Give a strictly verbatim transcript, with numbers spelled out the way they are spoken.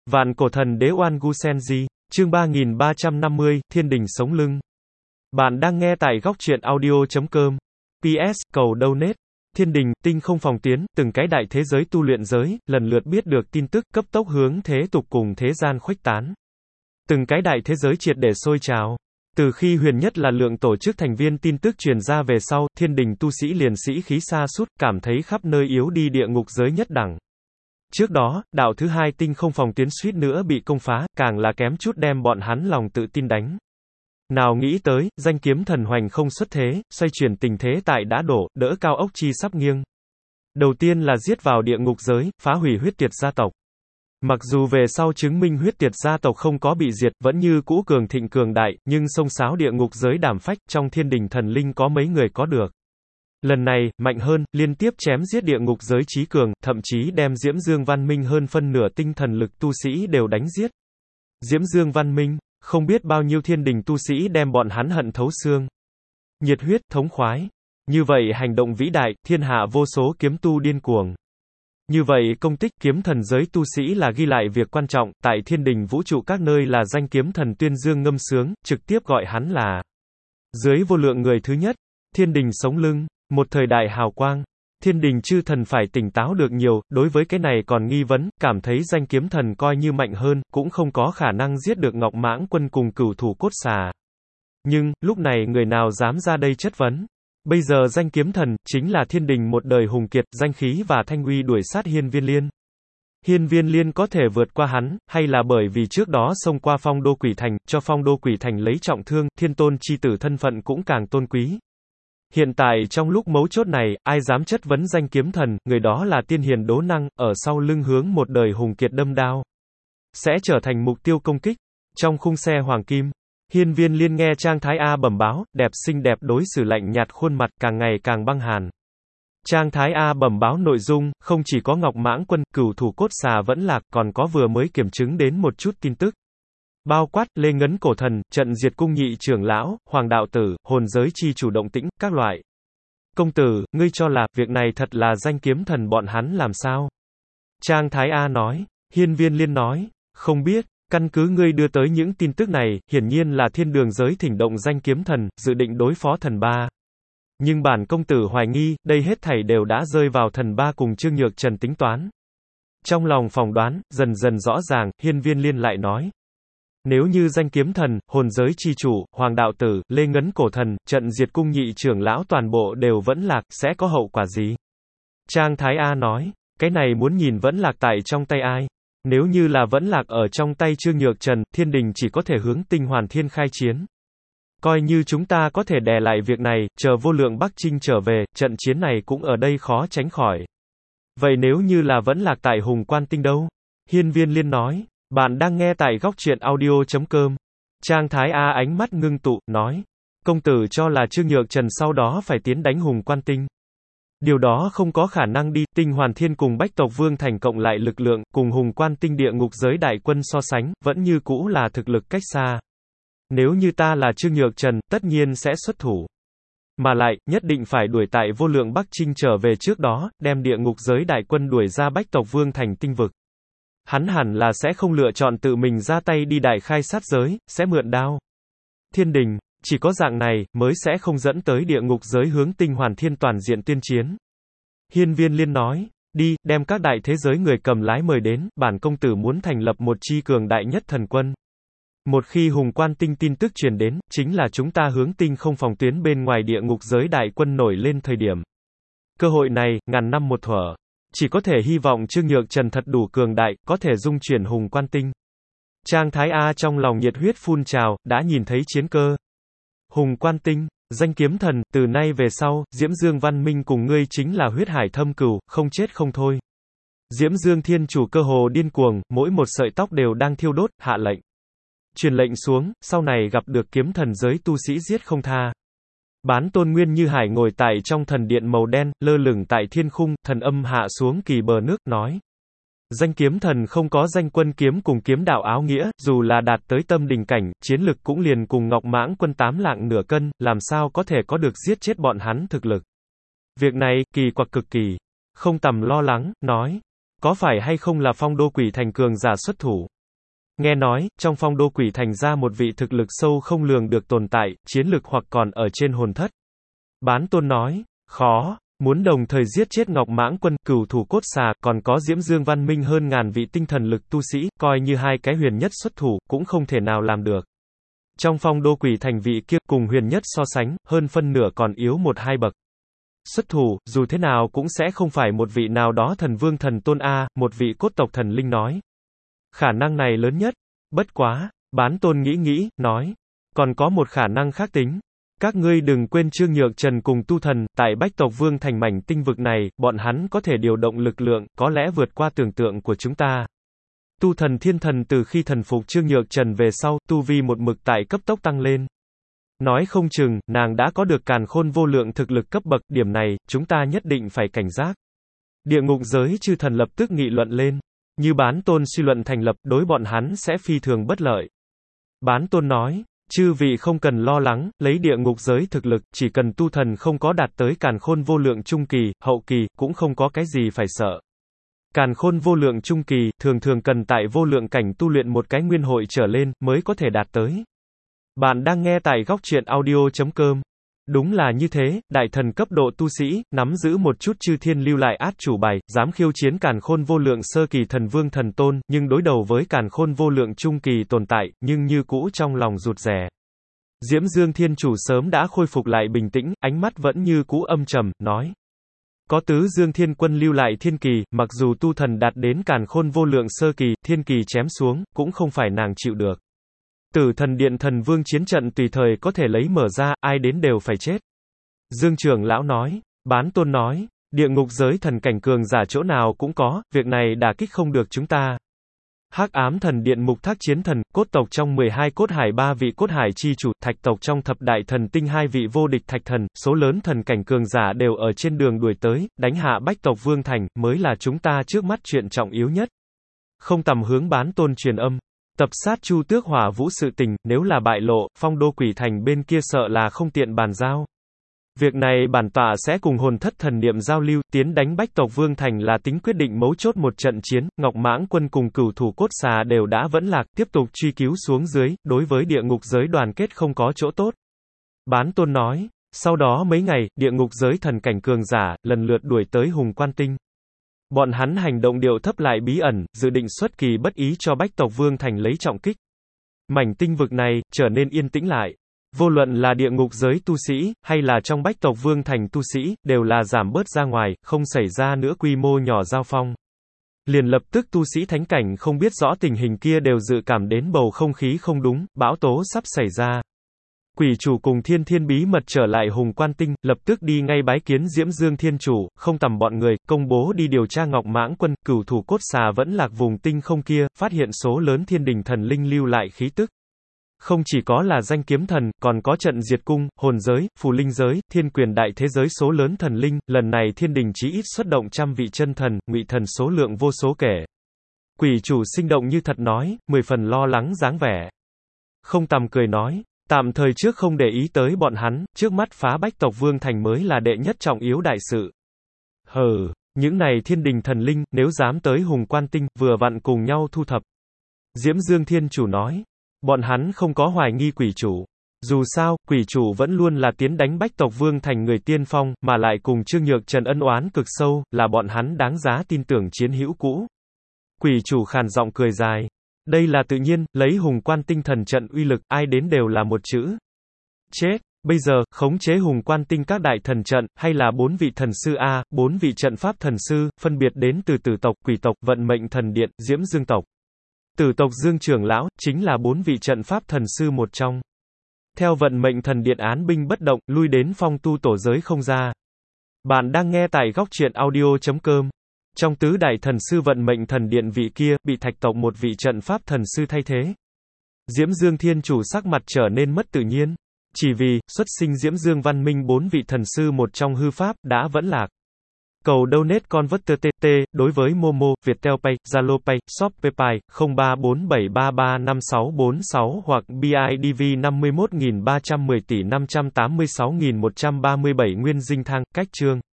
Vạn cổ thần đế Oan Gu Senji, chương ba nghìn ba trăm năm mươi, Thiên đình sống lưng. Bạn đang nghe tại góc truyện audio.com. pê ét, cầu donate. Thiên đình, tinh không phòng tuyến, từng cái đại thế giới tu luyện giới, lần lượt biết được tin tức, cấp tốc hướng thế tục cùng thế gian khuếch tán. Từng cái đại thế giới triệt để sôi trào. Từ khi huyền nhất là lượng tổ chức thành viên tin tức truyền ra về sau, thiên đình tu sĩ liền sĩ khí sa sút, cảm thấy khắp nơi yếu đi địa ngục giới nhất đẳng. Trước đó, đạo thứ hai tinh không phòng tuyến suýt nữa bị công phá, càng là kém chút đem bọn hắn lòng tự tin đánh. Nào nghĩ tới, danh kiếm thần hoành không xuất thế, xoay chuyển tình thế tại đã đổ, đỡ cao ốc chi sắp nghiêng. Đầu tiên là giết vào địa ngục giới, phá hủy huyết tiệt gia tộc. Mặc dù về sau chứng minh huyết tiệt gia tộc không có bị diệt, vẫn như cũ cường thịnh cường đại, nhưng xông xáo địa ngục giới đảm phách, trong thiên đình thần linh có mấy người có được. Lần này, mạnh hơn, liên tiếp chém giết địa ngục giới trí cường, thậm chí đem Diễm Dương Văn Minh hơn phân nửa tinh thần lực tu sĩ đều đánh giết. Diễm Dương Văn Minh, không biết bao nhiêu thiên đình tu sĩ đem bọn hắn hận thấu xương. Nhiệt huyết, thống khoái. Như vậy hành động vĩ đại, thiên hạ vô số kiếm tu điên cuồng. Như vậy công tích kiếm thần giới tu sĩ là ghi lại việc quan trọng, tại thiên đình vũ trụ các nơi là danh kiếm thần tuyên dương ngâm sướng, trực tiếp gọi hắn là dưới vô lượng người thứ nhất, thiên đình sống lưng, một thời đại hào quang. Thiên đình chư thần phải tỉnh táo được nhiều, đối với cái này còn nghi vấn, cảm thấy danh kiếm thần coi như mạnh hơn, cũng không có khả năng giết được Ngọc Mãng Quân cùng cửu thủ cốt xà. Nhưng, lúc này người nào dám ra đây chất vấn? Bây giờ danh kiếm thần, chính là thiên đình một đời hùng kiệt, danh khí và thanh uy đuổi sát Hiên Viên Liên. Hiên Viên Liên có thể vượt qua hắn, hay là bởi vì trước đó xông qua phong đô quỷ thành, cho phong đô quỷ thành lấy trọng thương, thiên tôn chi tử thân phận cũng càng tôn quý. Hiện tại trong lúc mấu chốt này, ai dám chất vấn danh kiếm thần, người đó là tiên hiền đố năng, ở sau lưng hướng một đời hùng kiệt đâm đao. Sẽ trở thành mục tiêu công kích. Trong khung xe hoàng kim, Hiên Viên Liên nghe Trang Thái A bẩm báo, đẹp xinh đẹp đối xử lạnh nhạt khuôn mặt càng ngày càng băng hàn. Trang Thái A bẩm báo nội dung, không chỉ có Ngọc Mãng Quân, cửu thủ cốt xà vẫn lạc, còn có vừa mới kiểm chứng đến một chút tin tức. Bao quát, Lê Ngấn Cổ Thần, trận diệt cung nhị trưởng lão, Hoàng Đạo Tử, hồn giới chi chủ động tĩnh, các loại. Công tử, ngươi cho là, việc này thật là danh kiếm thần bọn hắn làm sao? Trang Thái A nói. Hiên Viên Liên nói, không biết, căn cứ ngươi đưa tới những tin tức này, hiển nhiên là thiên đường giới thỉnh động danh kiếm thần, dự định đối phó thần ba. Nhưng bản công tử hoài nghi, đây hết thảy đều đã rơi vào thần ba cùng Trương Nhược Trần tính toán. Trong lòng phỏng đoán, dần dần rõ ràng, Hiên Viên Liên lại nói. Nếu như danh kiếm thần, hồn giới chi chủ, Hoàng Đạo Tử, Lê Ngấn Cổ Thần, trận diệt cung nhị trưởng lão toàn bộ đều vẫn lạc, sẽ có hậu quả gì? Trang Thái A nói, cái này muốn nhìn vẫn lạc tại trong tay ai? Nếu như là vẫn lạc ở trong tay Trương Nhược Trần, thiên đình chỉ có thể hướng Tinh Hoàn Thiên khai chiến. Coi như chúng ta có thể đè lại việc này, chờ vô lượng Bắc Trinh trở về, trận chiến này cũng ở đây khó tránh khỏi. Vậy nếu như là vẫn lạc tại Hùng Quan Tinh đâu? Hiên Viên Liên nói. Bạn đang nghe tại góc truyện audio.com. Trang Thái A ánh mắt ngưng tụ, nói. Công tử cho là Trương Nhược Trần sau đó phải tiến đánh Hùng Quan Tinh. Điều đó không có khả năng đi, Tinh Hoàn Thiên cùng Bách Tộc Vương thành cộng lại lực lượng, cùng Hùng Quan Tinh địa ngục giới đại quân so sánh, vẫn như cũ là thực lực cách xa. Nếu như ta là Trương Nhược Trần, tất nhiên sẽ xuất thủ. Mà lại, nhất định phải đuổi tại vô lượng Bắc Trinh trở về trước đó, đem địa ngục giới đại quân đuổi ra Bách Tộc Vương thành tinh vực. Hắn hẳn là sẽ không lựa chọn tự mình ra tay đi đại khai sát giới, sẽ mượn đao. Thiên đình, chỉ có dạng này, mới sẽ không dẫn tới địa ngục giới hướng Tinh Hoàn Thiên toàn diện tuyên chiến. Hiên Viên Liên nói, đi, đem các đại thế giới người cầm lái mời đến, bản công tử muốn thành lập một chi cường đại nhất thần quân. Một khi Hùng Quan Tinh tin tức truyền đến, chính là chúng ta hướng tinh không phòng tuyến bên ngoài địa ngục giới đại quân nổi lên thời điểm. Cơ hội này, ngàn năm một thuở. Chỉ có thể hy vọng Trương Nhược Trần thật đủ cường đại, có thể dung chuyển Hùng Quan Tinh. Trang Thái A trong lòng nhiệt huyết phun trào, đã nhìn thấy chiến cơ. Hùng Quan Tinh, danh kiếm thần, từ nay về sau, Diễm Dương Văn Minh cùng ngươi chính là huyết hải thâm cừu, không chết không thôi. Diễm Dương Thiên Chủ cơ hồ điên cuồng, mỗi một sợi tóc đều đang thiêu đốt, hạ lệnh. Truyền lệnh xuống, sau này gặp được kiếm thần giới tu sĩ giết không tha. Bán Tôn Nguyên Như Hải ngồi tại trong thần điện màu đen, lơ lửng tại thiên khung, thần âm hạ xuống kỳ bờ nước, nói. Danh kiếm thần không có danh quân kiếm cùng kiếm đạo áo nghĩa, dù là đạt tới tâm đỉnh cảnh, chiến lực cũng liền cùng Ngọc Mãng Quân tám lạng nửa cân, làm sao có thể có được giết chết bọn hắn thực lực. Việc này, kỳ quặc cực kỳ. Không tầm lo lắng, nói. Có phải hay không là phong đô quỷ thành cường giả xuất thủ? Nghe nói, trong phong đô quỷ thành ra một vị thực lực sâu không lường được tồn tại, chiến lực hoặc còn ở trên hồn thất. Bán Tôn nói, khó, muốn đồng thời giết chết Ngọc Mãng Quân, Cửu Thủ Cốt Xà, còn có Diễm Dương Văn Minh hơn ngàn vị tinh thần lực tu sĩ, coi như hai cái huyền nhất xuất thủ, cũng không thể nào làm được. Trong phong đô quỷ thành vị kia, cùng huyền nhất so sánh, hơn phân nửa còn yếu một hai bậc. Xuất thủ, dù thế nào cũng sẽ không phải một vị nào đó thần vương thần tôn A, một vị cốt tộc thần linh nói. Khả năng này lớn nhất. Bất quá, Bán Tôn nghĩ nghĩ, nói. Còn có một khả năng khác tính. Các ngươi đừng quên Trương Nhược Trần cùng tu thần, tại Bách tộc Vương thành mảnh tinh vực này, bọn hắn có thể điều động lực lượng, có lẽ vượt qua tưởng tượng của chúng ta. Tu thần thiên thần từ khi thần phục Trương Nhược Trần về sau, tu vi một mực tại cấp tốc tăng lên. Nói không chừng, nàng đã có được càn khôn vô lượng thực lực cấp bậc, điểm này, chúng ta nhất định phải cảnh giác. Địa ngục giới chư thần lập tức nghị luận lên. Như Bán Tôn suy luận thành lập, đối bọn hắn sẽ phi thường bất lợi. Bán Tôn nói, chư vị không cần lo lắng, lấy địa ngục giới thực lực, chỉ cần tu thần không có đạt tới càn khôn vô lượng trung kỳ, hậu kỳ, cũng không có cái gì phải sợ. Càn khôn vô lượng trung kỳ, thường thường cần tại vô lượng cảnh tu luyện một cái nguyên hội trở lên, mới có thể đạt tới. Bạn đang nghe tại góc truyện audio chấm com. Đúng là như thế, đại thần cấp độ tu sĩ, nắm giữ một chút chư thiên lưu lại át chủ bài, dám khiêu chiến càn khôn vô lượng sơ kỳ thần vương thần tôn, nhưng đối đầu với càn khôn vô lượng trung kỳ tồn tại, nhưng như cũ trong lòng rụt rè. Diễm Dương Thiên Chủ sớm đã khôi phục lại bình tĩnh, ánh mắt vẫn như cũ âm trầm, nói. Có tứ Dương Thiên Quân lưu lại thiên kỳ, mặc dù tu thần đạt đến càn khôn vô lượng sơ kỳ, thiên kỳ chém xuống, cũng không phải nàng chịu được. Tử thần điện thần vương chiến trận tùy thời có thể lấy mở ra, ai đến đều phải chết. Dương trưởng lão nói, Bán Tôn nói, địa ngục giới thần cảnh cường giả chỗ nào cũng có, việc này đả kích không được chúng ta. Hắc ám thần điện mục thác chiến thần, cốt tộc trong mười hai cốt hải ba vị cốt hải chi chủ, thạch tộc trong thập đại thần tinh hai vị vô địch thạch thần, số lớn thần cảnh cường giả đều ở trên đường đuổi tới, đánh hạ Bách tộc Vương thành, mới là chúng ta trước mắt chuyện trọng yếu nhất. Không tầm hướng Bán Tôn truyền âm. Tập sát Chu Tước Hỏa Vũ sự tình, nếu là bại lộ, phong đô quỷ thành bên kia sợ là không tiện bàn giao. Việc này bản tọa sẽ cùng hồn thất thần niệm giao lưu, tiến đánh Bách tộc Vương thành là tính quyết định mấu chốt một trận chiến, Ngọc Mãng Quân cùng Cửu Thủ Cốt Xà đều đã vẫn lạc, tiếp tục truy cứu xuống dưới, đối với địa ngục giới đoàn kết không có chỗ tốt. Bán Tôn nói, sau đó mấy ngày, địa ngục giới thần cảnh cường giả, lần lượt đuổi tới Hùng Quan Tinh. Bọn hắn hành động điệu thấp lại bí ẩn, dự định xuất kỳ bất ý cho Bách tộc Vương thành lấy trọng kích. Mảnh tinh vực này, trở nên yên tĩnh lại. Vô luận là địa ngục giới tu sĩ, hay là trong Bách tộc Vương thành tu sĩ, đều là giảm bớt ra ngoài, không xảy ra nữa quy mô nhỏ giao phong. Liền lập tức tu sĩ thánh cảnh không biết rõ tình hình kia đều dự cảm đến bầu không khí không đúng, bão tố sắp xảy ra. Quỷ chủ cùng Thiên Thiên bí mật trở lại Hùng Quan Tinh, lập tức đi ngay bái kiến Diễm Dương Thiên Chủ, không tầm bọn người, công bố đi điều tra Ngọc Mãng Quân, Cửu Thủ Cốt Xà vẫn lạc vùng tinh không kia, phát hiện số lớn thiên đình thần linh lưu lại khí tức. Không chỉ có là danh kiếm thần, còn có trận diệt cung, hồn giới, phù linh giới, thiên quyền đại thế giới số lớn thần linh, lần này thiên đình chí ít xuất động trăm vị chân thần, ngụy thần số lượng vô số kể. Quỷ chủ sinh động như thật nói, mười phần lo lắng dáng vẻ. Không tầm cười nói. Tạm thời trước không để ý tới bọn hắn, trước mắt phá Bách tộc Vương thành mới là đệ nhất trọng yếu đại sự. Hừ, những này thiên đình thần linh, nếu dám tới Hùng Quan Tinh, vừa vặn cùng nhau thu thập. Diễm Dương Thiên Chủ nói, bọn hắn không có hoài nghi quỷ chủ. Dù sao, quỷ chủ vẫn luôn là tiến đánh Bách tộc Vương thành người tiên phong, mà lại cùng Trương Nhược Trần ân oán cực sâu, là bọn hắn đáng giá tin tưởng chiến hữu cũ. Quỷ chủ khàn giọng cười dài. Đây là tự nhiên, lấy Hùng Quan Tinh thần trận uy lực, ai đến đều là một chữ. Chết, bây giờ, khống chế Hùng Quan Tinh các đại thần trận, hay là bốn vị thần sư A, bốn vị trận pháp thần sư, phân biệt đến từ Tử tộc, Quỷ tộc, Vận Mệnh Thần Điện, Diễm Dương tộc. Tử tộc Dương trưởng lão, chính là bốn vị trận pháp thần sư một trong. Theo Vận Mệnh Thần Điện án binh bất động, lui đến phong tu tổ giới không ra. Bạn đang nghe tại góc truyện audio chấm com. Trong tứ đại thần sư Vận Mệnh Thần Điện vị kia, bị thạch tộc một vị trận pháp thần sư thay thế. Diễm Dương Thiên Chủ sắc mặt trở nên mất tự nhiên. Chỉ vì, xuất sinh Diễm Dương Văn Minh bốn vị thần sư một trong hư pháp, đã vẫn lạc. Cầu donate converter tê tê, đối với Momo, Viettel Pay, Zalo Pay, Shopee Pay, không ba bốn bảy ba ba năm sáu bốn sáu hoặc bê i đê vê năm mươi mốt nghìn ba trăm mười tỷ năm trăm tám mươi sáu nghìn một trăm ba mươi bảy Nguyên Dinh Thang, cách chương.